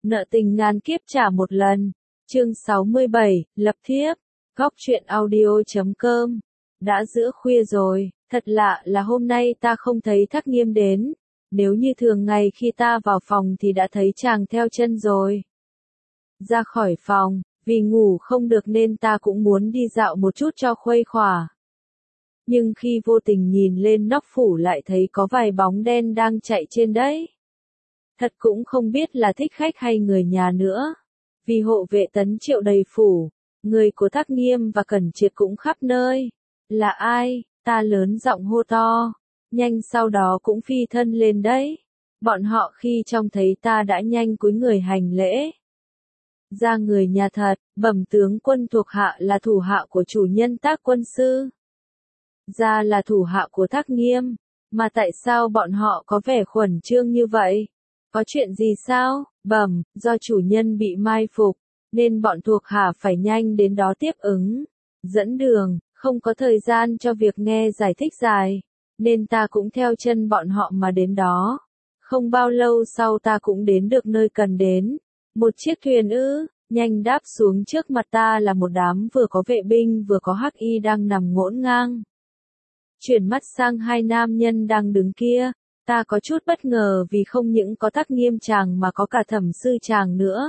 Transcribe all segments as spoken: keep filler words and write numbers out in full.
Nợ tình ngàn kiếp trả một lần. Chương sáu mươi bảy, lập thiếp. Góc truyện audio chấm com. Đã giữa khuya rồi, thật lạ là hôm nay ta không thấy Thác Nghiêm đến. Nếu như thường ngày khi ta vào phòng thì đã thấy chàng theo chân rồi. Ra khỏi phòng, vì ngủ không được nên ta cũng muốn đi dạo một chút cho khuây khỏa. Nhưng khi vô tình nhìn lên nóc phủ lại thấy có vài bóng đen đang chạy trên đấy. Thật cũng không biết là thích khách hay người nhà nữa. Vì hộ vệ Tấn Triệu đầy phủ, người của Thác Nghiêm và Cẩn Triệt cũng khắp nơi. Là ai? Ta lớn giọng hô to. Nhanh sau đó cũng phi thân lên đấy. Bọn họ khi trông thấy ta đã nhanh cúi người hành lễ. Ra người nhà thật, bẩm tướng quân thuộc hạ là thủ hạ của chủ nhân Tác quân sư. Ra là thủ hạ của Thác Nghiêm, mà tại sao bọn họ có vẻ khẩn trương như vậy? Có chuyện gì sao? Bẩm, do chủ nhân bị mai phục, nên bọn thuộc hạ phải nhanh đến đó tiếp ứng, dẫn đường, không có thời gian cho việc nghe giải thích dài, nên ta cũng theo chân bọn họ mà đến đó. Không bao lâu sau ta cũng đến được nơi cần đến. Một chiếc thuyền ư, nhanh đáp xuống trước mặt ta là một đám vừa có vệ binh vừa có hắc y đang nằm ngổn ngang. Chuyển mắt sang hai nam nhân đang đứng kia, ta có chút bất ngờ vì không những có Thác Nghiêm chàng mà có cả Thẩm sư chàng nữa.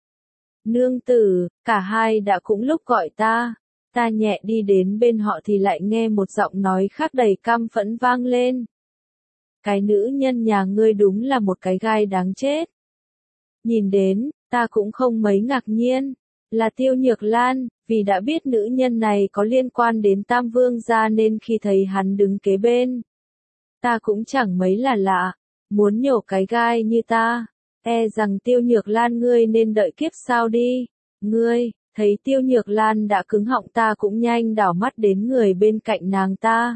Nương tử, cả hai đã cũng lúc gọi ta, ta nhẹ đi đến bên họ thì lại nghe một giọng nói khác đầy căm phẫn vang lên. Cái nữ nhân nhà ngươi đúng là một cái gai đáng chết. Nhìn đến, ta cũng không mấy ngạc nhiên, là Tiêu Nhược Lan, vì đã biết nữ nhân này có liên quan đến Tam Vương gia nên khi thấy hắn đứng kế bên, ta cũng chẳng mấy là lạ, muốn nhổ cái gai như ta, e rằng Tiêu Nhược Lan ngươi nên đợi kiếp sau đi. Ngươi, thấy Tiêu Nhược Lan đã cứng họng ta cũng nhanh đảo mắt đến người bên cạnh nàng ta.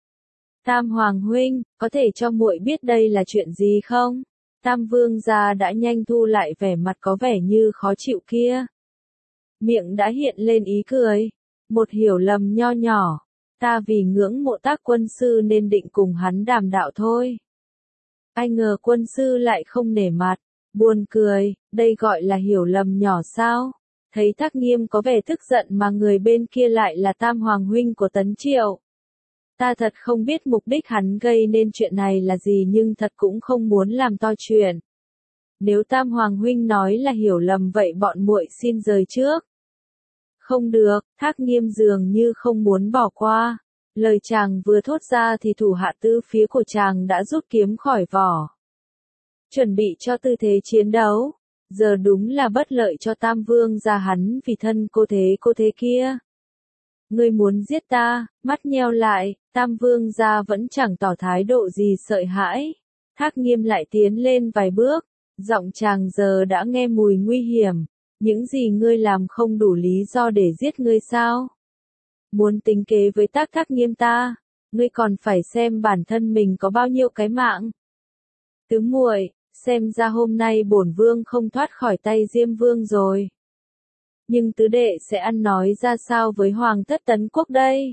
Tam Hoàng huynh, có thể cho muội biết đây là chuyện gì không? Tam Vương gia đã nhanh thu lại vẻ mặt có vẻ như khó chịu kia. Miệng đã hiện lên ý cười. Một hiểu lầm nho nhỏ. Ta vì ngưỡng mộ Tác quân sư nên định cùng hắn đàm đạo thôi. Ai ngờ quân sư lại không nể mặt. Buồn cười, đây gọi là hiểu lầm nhỏ sao? Thấy Thác Nghiêm có vẻ tức giận mà người bên kia lại là Tam Hoàng huynh của Tấn Triệu. Ta thật không biết mục đích hắn gây nên chuyện này là gì nhưng thật cũng không muốn làm to chuyện. Nếu Tam Hoàng huynh nói là hiểu lầm vậy bọn muội xin rời trước. Không được, Thác Nghiêm dường như không muốn bỏ qua. Lời chàng vừa thốt ra thì thủ hạ tứ phía của chàng đã rút kiếm khỏi vỏ. Chuẩn bị cho tư thế chiến đấu. Giờ đúng là bất lợi cho Tam Vương gia hắn vì thân cô thế cô thế kia. Ngươi muốn giết ta, mắt nheo lại, Tam Vương gia vẫn chẳng tỏ thái độ gì sợ hãi. Thác Nghiêm lại tiến lên vài bước, giọng chàng giờ đã nghe mùi nguy hiểm. Những gì ngươi làm không đủ lý do để giết ngươi sao? Muốn tính kế với Tác Thác Nghiêm ta, ngươi còn phải xem bản thân mình có bao nhiêu cái mạng. Tứ muội, xem ra hôm nay bổn vương không thoát khỏi tay Diêm Vương rồi. Nhưng tứ đệ sẽ ăn nói ra sao với Hoàng thất Tấn Quốc đây?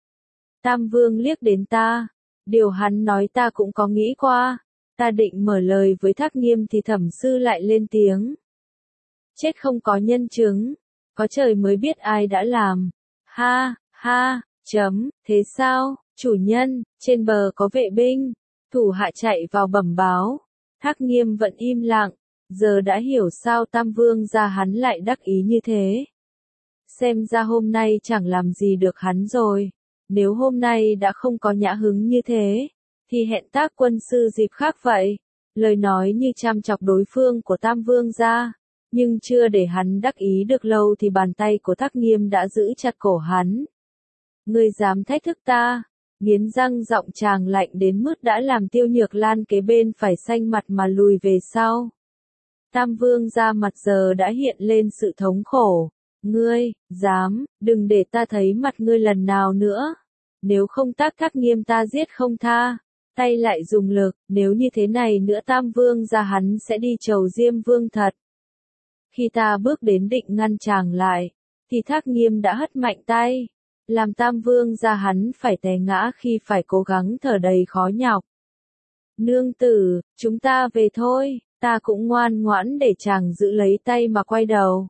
Tam Vương liếc đến ta, điều hắn nói ta cũng có nghĩ qua. Ta định mở lời với Thác Nghiêm thì Thẩm sư lại lên tiếng. Chết không có nhân chứng, có trời mới biết ai đã làm. Ha, ha, chấm, thế sao, chủ nhân, trên bờ có vệ binh. Thủ hạ chạy vào bẩm báo. Thác Nghiêm vẫn im lặng, giờ đã hiểu sao Tam Vương gia hắn lại đắc ý như thế. Xem ra hôm nay chẳng làm gì được hắn rồi. Nếu hôm nay đã không có nhã hứng như thế, thì hẹn Tác quân sư dịp khác vậy. Lời nói như chăm chọc đối phương của Tam Vương gia. Nhưng chưa để hắn đắc ý được lâu thì bàn tay của Thác Nghiêm đã giữ chặt cổ hắn. Ngươi dám thách thức ta? Nghiến răng giọng chàng lạnh đến mức đã làm Tiêu Nhược Lan kế bên phải xanh mặt mà lùi về sau. Tam Vương gia mặt giờ đã hiện lên sự thống khổ. Ngươi, dám, đừng để ta thấy mặt ngươi lần nào nữa. Nếu không Tác Thác Nghiêm ta giết không tha. Tay lại dùng lực, nếu như thế này nữa Tam Vương gia hắn sẽ đi chầu Diêm Vương thật. Khi ta bước đến định ngăn chàng lại, thì Thác Nghiêm đã hất mạnh tay, làm Tam Vương gia hắn phải té ngã khi phải cố gắng thở đầy khó nhọc. Nương tử, chúng ta về thôi, Ta cũng ngoan ngoãn để chàng giữ lấy tay mà quay đầu.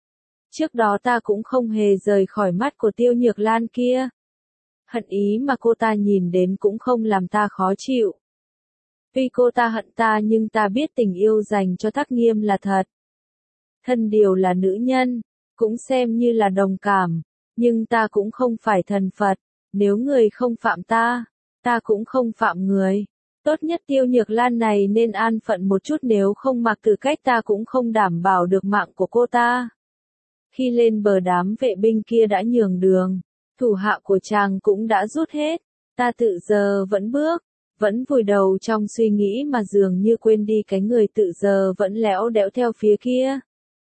Trước đó ta cũng không hề rời khỏi mắt của Tiêu Nhược Lan kia. Hận ý mà cô ta nhìn đến cũng không làm ta khó chịu. Tuy cô ta hận ta nhưng ta biết tình yêu dành cho Thác Nghiêm là thật. Thân điều là nữ nhân, cũng xem như là đồng cảm, nhưng ta cũng không phải thần Phật, nếu người không phạm ta, ta cũng không phạm người. Tốt nhất Tiêu Nhược Lan này nên an phận một chút, nếu không Mạc Tử Cách ta cũng không đảm bảo được mạng của cô ta. Khi lên bờ đám vệ binh kia đã nhường đường, thủ hạ của chàng cũng đã rút hết, ta tự giờ vẫn bước, vẫn vùi đầu trong suy nghĩ mà dường như quên đi cái người tự giờ vẫn lẽo đẽo theo phía kia.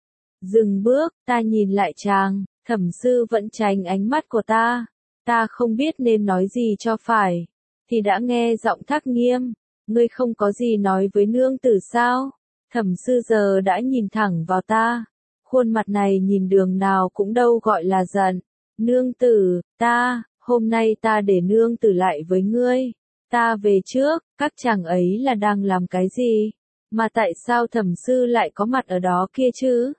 Dừng bước, ta nhìn lại chàng, Thẩm sư vẫn tránh ánh mắt của ta, ta không biết nên nói gì cho phải, thì đã nghe giọng Thác Nghiêm, ngươi không có gì nói với nương tử sao? Thẩm sư giờ đã nhìn thẳng vào ta, khuôn mặt này nhìn đường nào cũng đâu gọi là giận. Nương tử, ta, hôm nay ta để nương tử lại với ngươi, ta về trước, các chàng ấy là đang làm cái gì? Mà tại sao thẩm sư lại có mặt ở đó kia chứ?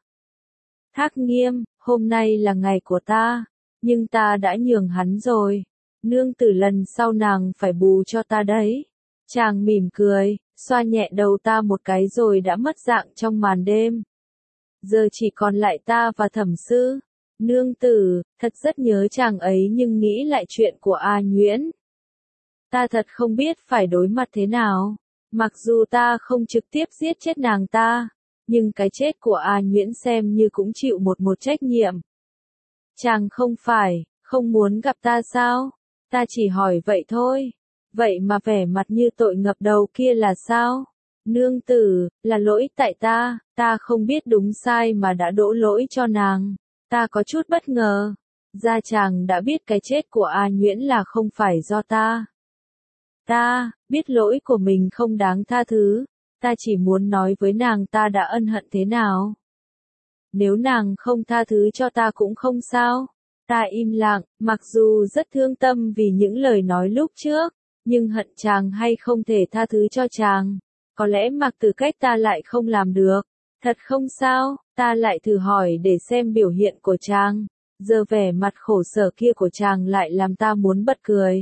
Thác Nghiêm, hôm nay là ngày của ta, nhưng ta đã nhường hắn rồi. Nương tử lần sau nàng phải bù cho ta đấy. Chàng mỉm cười, xoa nhẹ đầu ta một cái rồi đã mất dạng trong màn đêm. Giờ chỉ còn lại ta và thẩm sư. Nương tử, thật rất nhớ chàng ấy nhưng nghĩ lại chuyện của A Nhuyễn. Ta thật không biết phải đối mặt thế nào. Mặc dù ta không trực tiếp giết chết nàng ta, nhưng cái chết của A Nhuyễn xem như cũng chịu một một trách nhiệm. Chàng không phải, không muốn gặp ta sao? Ta chỉ hỏi vậy thôi. Vậy mà vẻ mặt như tội ngập đầu kia là sao? Nương tử, là lỗi tại ta, ta không biết đúng sai mà đã đổ lỗi cho nàng. Ta có chút bất ngờ. Ra chàng đã biết cái chết của A Nhuyễn là không phải do ta. Ta, biết lỗi của mình không đáng tha thứ. Ta chỉ muốn nói với nàng ta đã ân hận thế nào. Nếu nàng không tha thứ cho ta cũng không sao. Ta im lặng, mặc dù rất thương tâm vì những lời nói lúc trước, nhưng hận chàng hay không thể tha thứ cho chàng. Có lẽ Mạc Tử Cách ta lại không làm được. Thật không sao, ta lại thử hỏi để xem biểu hiện của chàng. Giờ vẻ mặt khổ sở kia của chàng lại làm ta muốn bật cười.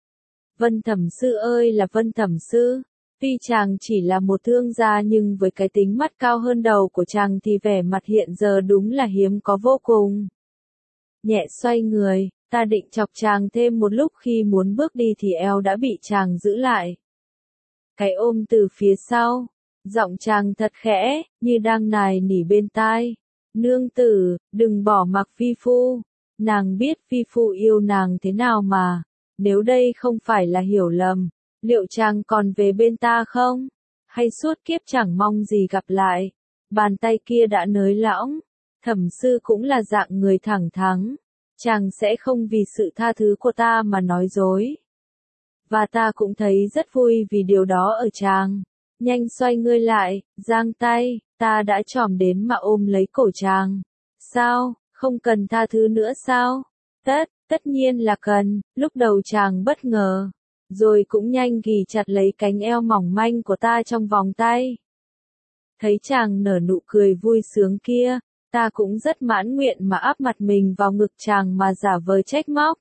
Vân Thẩm sư ơi là Vân Thẩm sư. Tuy chàng chỉ là một thương gia nhưng với cái tính mắt cao hơn đầu của chàng thì vẻ mặt hiện giờ đúng là hiếm có vô cùng. Nhẹ xoay người, ta định chọc chàng thêm một lúc, khi muốn bước đi thì eo đã bị chàng giữ lại. Cái ôm từ phía sau, giọng chàng thật khẽ, như đang nài nỉ bên tai. Nương tử, đừng bỏ mặc vi phu. Nàng biết vi phu yêu nàng thế nào mà. Nếu đây không phải là hiểu lầm, liệu chàng còn về bên ta không? Hay suốt kiếp chẳng mong gì gặp lại? Bàn tay kia đã nới lỏng. Thẩm sư cũng là dạng người thẳng thắn. Chàng sẽ không vì sự tha thứ của ta mà nói dối. Và ta cũng thấy rất vui vì điều đó ở chàng. Nhanh xoay ngươi lại, giang tay, ta đã chòm đến mà ôm lấy cổ chàng. Sao, không cần tha thứ nữa sao? Tất, tất nhiên là cần. Lúc đầu chàng bất ngờ, rồi cũng nhanh ghì chặt lấy cánh eo mỏng manh của ta trong vòng tay. Thấy chàng nở nụ cười vui sướng kia, ta cũng rất mãn nguyện mà áp mặt mình vào ngực chàng mà giả vờ trách móc.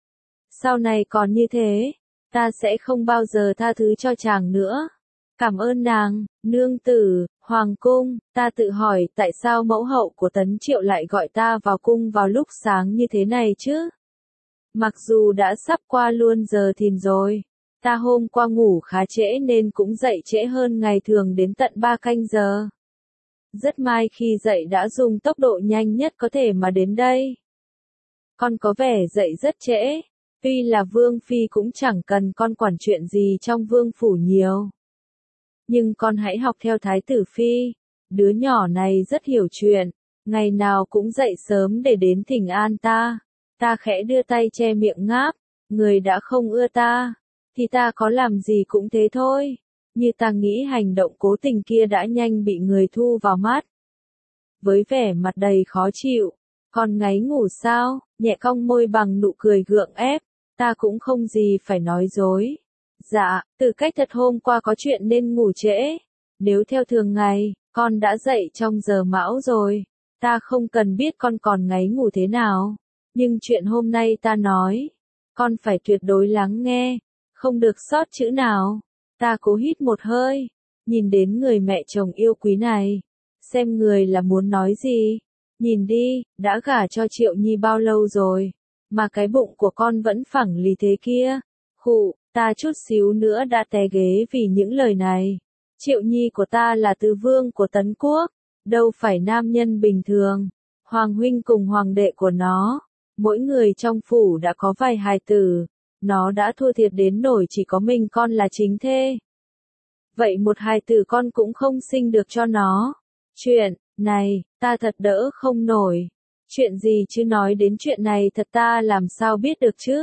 Sau này còn như thế, ta sẽ không bao giờ tha thứ cho chàng nữa. Cảm ơn nàng, nương tử, hoàng cung. Ta tự hỏi tại sao mẫu hậu của Tấn Triệu lại gọi ta vào cung vào lúc sáng như thế này chứ? Mặc dù đã sắp qua luôn giờ thìn rồi, ta hôm qua ngủ khá trễ nên cũng dậy trễ hơn ngày thường đến tận ba canh giờ. Rất may khi dậy đã dùng tốc độ nhanh nhất có thể mà đến đây. Con có vẻ dậy rất trễ, tuy là vương phi cũng chẳng cần con quản chuyện gì trong vương phủ nhiều. Nhưng con hãy học theo thái tử phi, đứa nhỏ này rất hiểu chuyện, ngày nào cũng dậy sớm để đến thỉnh an ta. Ta khẽ đưa tay che miệng ngáp, người đã không ưa ta, thì ta có làm gì cũng thế thôi. Như ta nghĩ hành động cố tình kia đã nhanh bị người thu vào mắt. Với vẻ mặt đầy khó chịu, con ngáy ngủ sao, nhẹ cong môi bằng nụ cười gượng ép, ta cũng không gì phải nói dối. Dạ, Tử Cách thật hôm qua có chuyện nên ngủ trễ. Nếu theo thường ngày, con đã dậy trong giờ mão rồi. Ta không cần biết con còn ngáy ngủ thế nào. Nhưng chuyện hôm nay ta nói, con phải tuyệt đối lắng nghe, không được sót chữ nào. Ta cố hít một hơi, nhìn đến người mẹ chồng yêu quý này. Xem người là muốn nói gì. Nhìn đi, đã gả cho Triệu Nhi bao lâu rồi, mà cái bụng của con vẫn phẳng lì thế kia. Khụ, ta chút xíu nữa đã té ghế vì những lời này. Triệu Nhi của ta là tứ vương của Tấn Quốc, đâu phải nam nhân bình thường. Hoàng huynh cùng hoàng đệ của nó, mỗi người trong phủ đã có vài hài tử, nó đã thua thiệt đến nỗi chỉ có mình con là chính thê. Vậy một hài tử con cũng không sinh được cho nó. Chuyện này, ta thật đỡ không nổi. Chuyện gì chứ, nói đến chuyện này thật ta làm sao biết được chứ.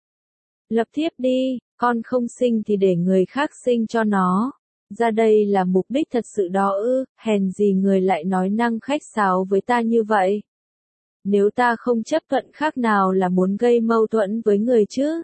Lập thiếp đi, con không sinh thì để người khác sinh cho nó. Ra đây là mục đích thật sự đó ư, hèn gì người lại nói năng khách sáo với ta như vậy. Nếu ta không chấp thuận khác nào là muốn gây mâu thuẫn với người chứ.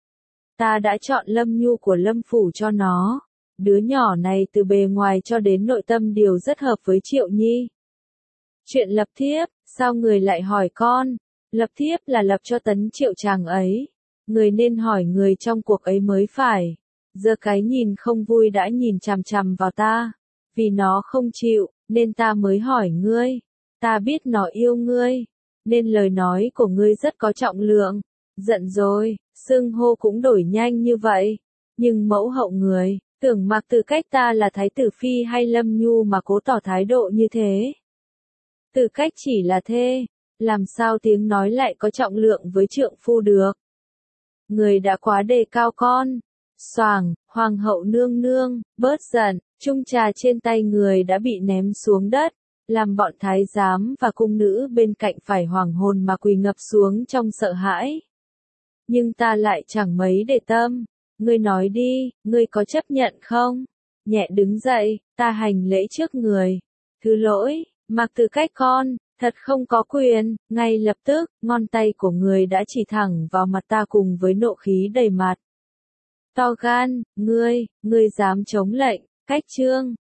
Ta đã chọn Lâm Nhu của Lâm Phủ cho nó. Đứa nhỏ này từ bề ngoài cho đến nội tâm đều rất hợp với Triệu Nhi. Chuyện lập thiếp, sao người lại hỏi con? Lập thiếp là lập cho Tấn Triệu chàng ấy. Người nên hỏi người trong cuộc ấy mới phải. Giờ cái nhìn không vui đã nhìn chằm chằm vào ta. Vì nó không chịu, nên ta mới hỏi ngươi. Ta biết nó yêu ngươi, nên lời nói của ngươi rất có trọng lượng. Giận rồi, xưng hô cũng đổi nhanh như vậy. Nhưng mẫu hậu người, tưởng mặc Tử Cách ta là Thái tử Phi hay Lâm Nhu mà cố tỏ thái độ như thế. Tử Cách chỉ là thê, làm sao tiếng nói lại có trọng lượng với trượng phu được. Người đã quá đề cao con. Xoàng, hoàng hậu nương nương, bớt giận, chung trà trên tay người đã bị ném xuống đất, làm bọn thái giám và cung nữ bên cạnh phải hoảng hồn mà quỳ ngập xuống trong sợ hãi. Nhưng ta lại chẳng mấy để tâm. Ngươi nói đi, ngươi có chấp nhận không? Nhẹ đứng dậy, ta hành lễ trước người. Thứ lỗi, Mặc Tử Cách con, thật không có quyền. Ngay lập tức, ngón tay của người đã chỉ thẳng vào mặt ta cùng với nộ khí đầy mặt. To gan, ngươi, ngươi dám chống lệnh, Cách Trương,